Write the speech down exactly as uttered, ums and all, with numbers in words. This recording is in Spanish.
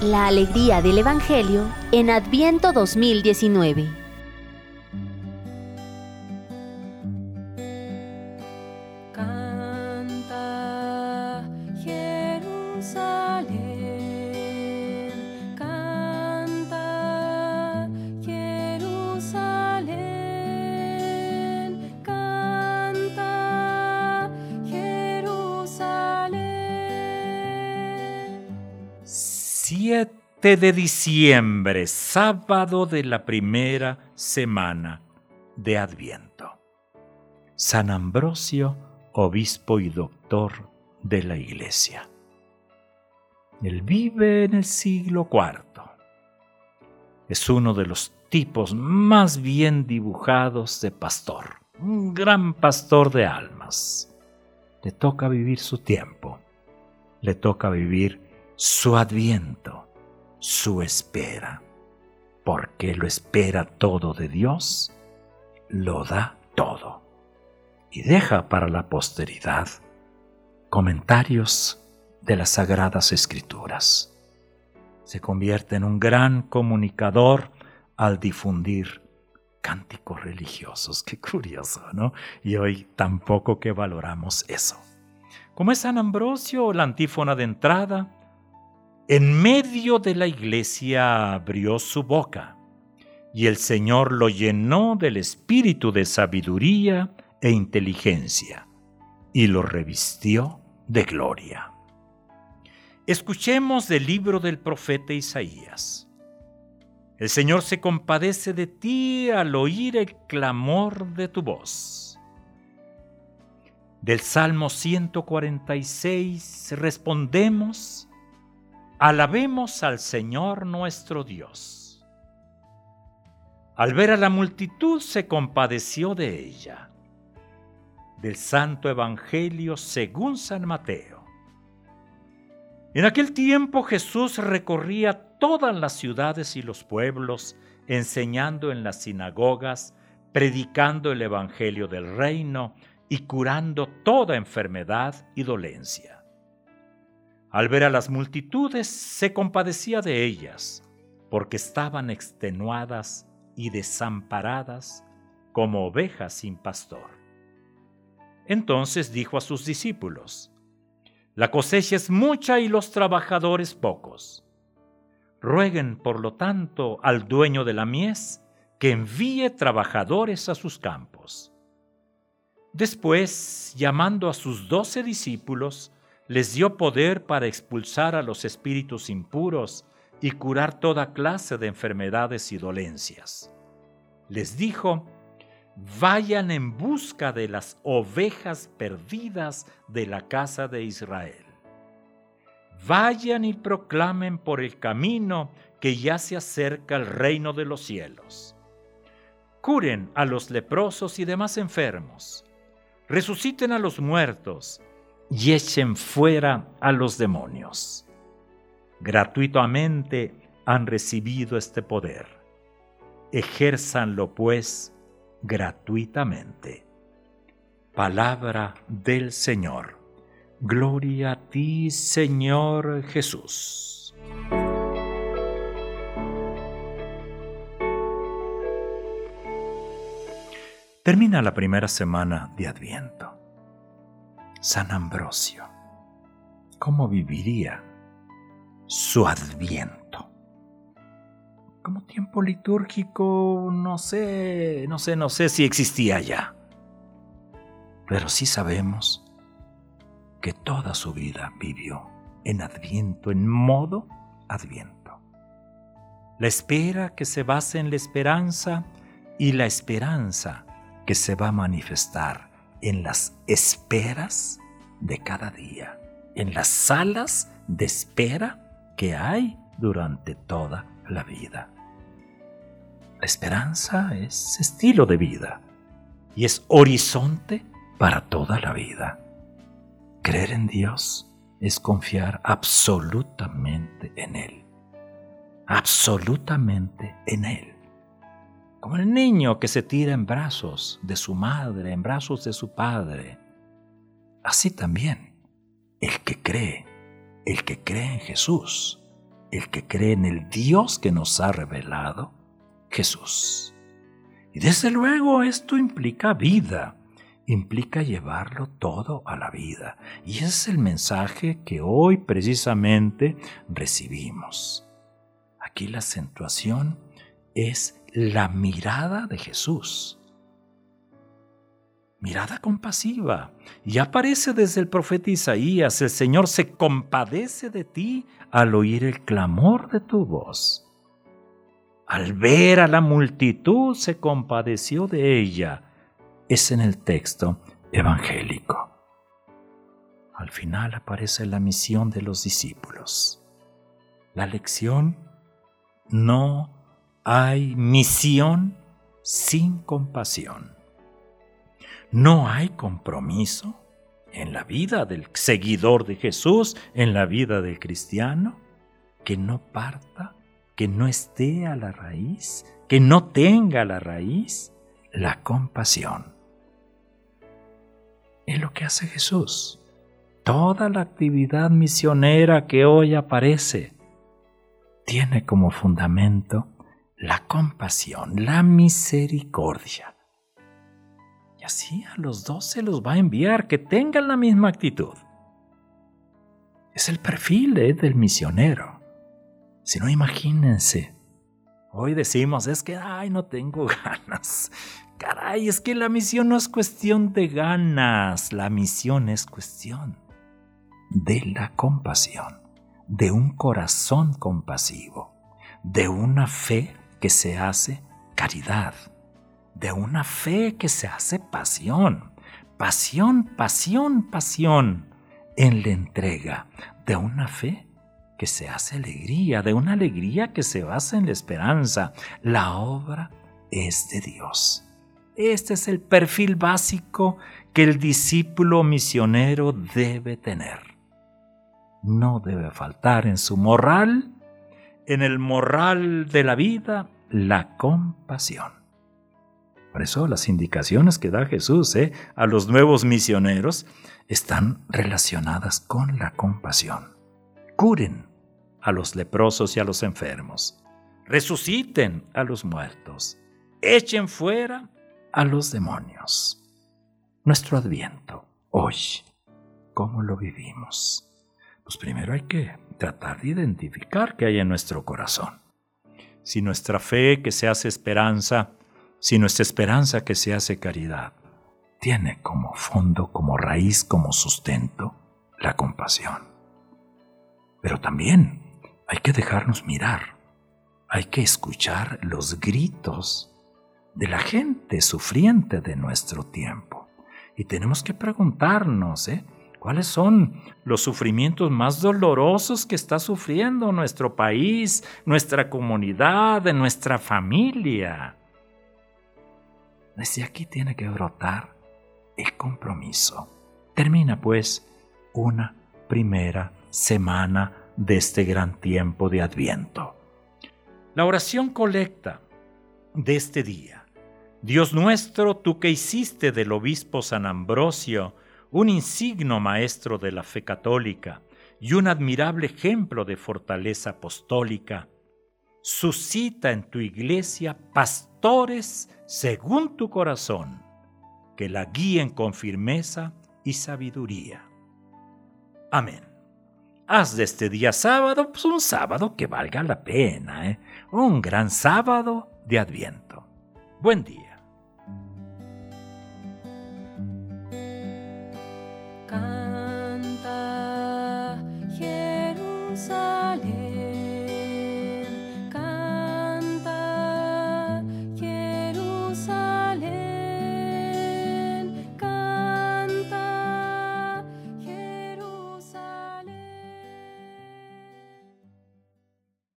La alegría del Evangelio en Adviento dos mil diecinueve. Canta, Jerusalén, canta, Jerusalén, canta, Jerusalén. siete de diciembre, sábado de la primera semana de Adviento. San Ambrosio, obispo y doctor de la Iglesia. Él vive en el siglo cuarto. Es uno de los tipos más bien dibujados de pastor, un gran pastor de almas. Le toca vivir su tiempo, le toca vivir su adviento, su espera, porque lo espera todo de Dios, lo da todo y deja para la posteridad comentarios de las Sagradas Escrituras. Se convierte en un gran comunicador al difundir cánticos religiosos. Qué curioso, ¿no? Y hoy tampoco que valoramos eso. Como es San Ambrosio, la antífona de entrada: en medio de la iglesia abrió su boca, y el Señor lo llenó del espíritu de sabiduría e inteligencia, y lo revistió de gloria. Escuchemos del libro del profeta Isaías. El Señor se compadece de ti al oír el clamor de tu voz. Del Salmo ciento cuarenta y seis respondemos: alabemos al Señor nuestro Dios. Al ver a la multitud se compadeció de ella. Del Santo Evangelio según San Mateo. En aquel tiempo Jesús recorría todas las ciudades y los pueblos, enseñando en las sinagogas, predicando el Evangelio del reino y curando toda enfermedad y dolencia. Al ver a las multitudes, se compadecía de ellas, porque estaban extenuadas y desamparadas como ovejas sin pastor. Entonces dijo a sus discípulos: la cosecha es mucha y los trabajadores pocos. Rueguen, por lo tanto, al dueño de la mies que envíe trabajadores a sus campos. Después, llamando a sus doce discípulos, les dio poder para expulsar a los espíritus impuros y curar toda clase de enfermedades y dolencias. Les dijo: vayan en busca de las ovejas perdidas de la casa de Israel. Vayan y proclamen por el camino que ya se acerca el reino de los cielos. Curen a los leprosos y demás enfermos. Resuciten a los muertos y echen fuera a los demonios. Gratuitamente han recibido este poder. Ejérzanlo, pues, gratuitamente. Palabra del Señor. Gloria a ti, Señor Jesús. Termina la primera semana de Adviento. San Ambrosio, ¿cómo viviría su Adviento? Como tiempo litúrgico, no sé, no sé, no sé si existía ya. Pero sí sabemos que toda su vida vivió en Adviento, en modo Adviento. La espera que se basa en la esperanza y la esperanza que se va a manifestar en las esperas de cada día, en las salas de espera que hay durante toda la vida. La esperanza es estilo de vida y es horizonte para toda la vida. Creer en Dios es confiar absolutamente en Él, absolutamente en Él. Como el niño que se tira en brazos de su madre, en brazos de su padre. Así también, el que cree, el que cree en Jesús, el que cree en el Dios que nos ha revelado, Jesús. Y desde luego esto implica vida, implica llevarlo todo a la vida. Y ese es el mensaje que hoy precisamente recibimos. Aquí la acentuación es la mirada de Jesús. Mirada compasiva. Y aparece desde el profeta Isaías: el Señor se compadece de ti al oír el clamor de tu voz. Al ver a la multitud se compadeció de ella. Es en el texto evangélico. Al final aparece la misión de los discípulos. La lección: no hay misión sin compasión. No hay compromiso en la vida del seguidor de Jesús, en la vida del cristiano, que no parta, que no esté a la raíz, que no tenga a la raíz la compasión. Es lo que hace Jesús. Toda la actividad misionera que hoy aparece tiene como fundamento la compasión, la misericordia. Y así a los dos se los va a enviar, que tengan la misma actitud. Es el perfil eh, del misionero. Si no, imagínense. Hoy decimos, es que, ay, no tengo ganas. Caray, es que la misión no es cuestión de ganas. La misión es cuestión de la compasión, de un corazón compasivo, de una fe que se hace caridad, de una fe que se hace pasión, pasión, pasión, pasión en la entrega, de una fe que se hace alegría, de una alegría que se basa en la esperanza. La obra es de Dios. Este es el perfil básico que el discípulo misionero debe tener. No debe faltar en su morral, en el morral de la vida, la compasión. Por eso las indicaciones que da Jesús ¿eh? a los nuevos misioneros están relacionadas con la compasión. Curen a los leprosos y a los enfermos. Resuciten a los muertos. Echen fuera a los demonios. Nuestro Adviento, hoy, ¿cómo lo vivimos? Pues primero hay que tratar de identificar qué hay en nuestro corazón. Si nuestra fe que se hace esperanza, si nuestra esperanza que se hace caridad, tiene como fondo, como raíz, como sustento, la compasión. Pero también hay que dejarnos mirar, hay que escuchar los gritos de la gente sufriente de nuestro tiempo. Y tenemos que preguntarnos, ¿eh? ¿cuáles son los sufrimientos más dolorosos que está sufriendo nuestro país, nuestra comunidad, nuestra familia? Desde aquí tiene que brotar el compromiso. Termina pues una primera semana de este gran tiempo de Adviento. La oración colecta de este día. Dios nuestro, tú que hiciste del obispo San Ambrosio un insigno maestro de la fe católica y un admirable ejemplo de fortaleza apostólica, suscita en tu iglesia pastores según tu corazón, que la guíen con firmeza y sabiduría. Amén. Haz de este día sábado pues un sábado que valga la pena, ¿eh? Un gran sábado de Adviento. Buen día.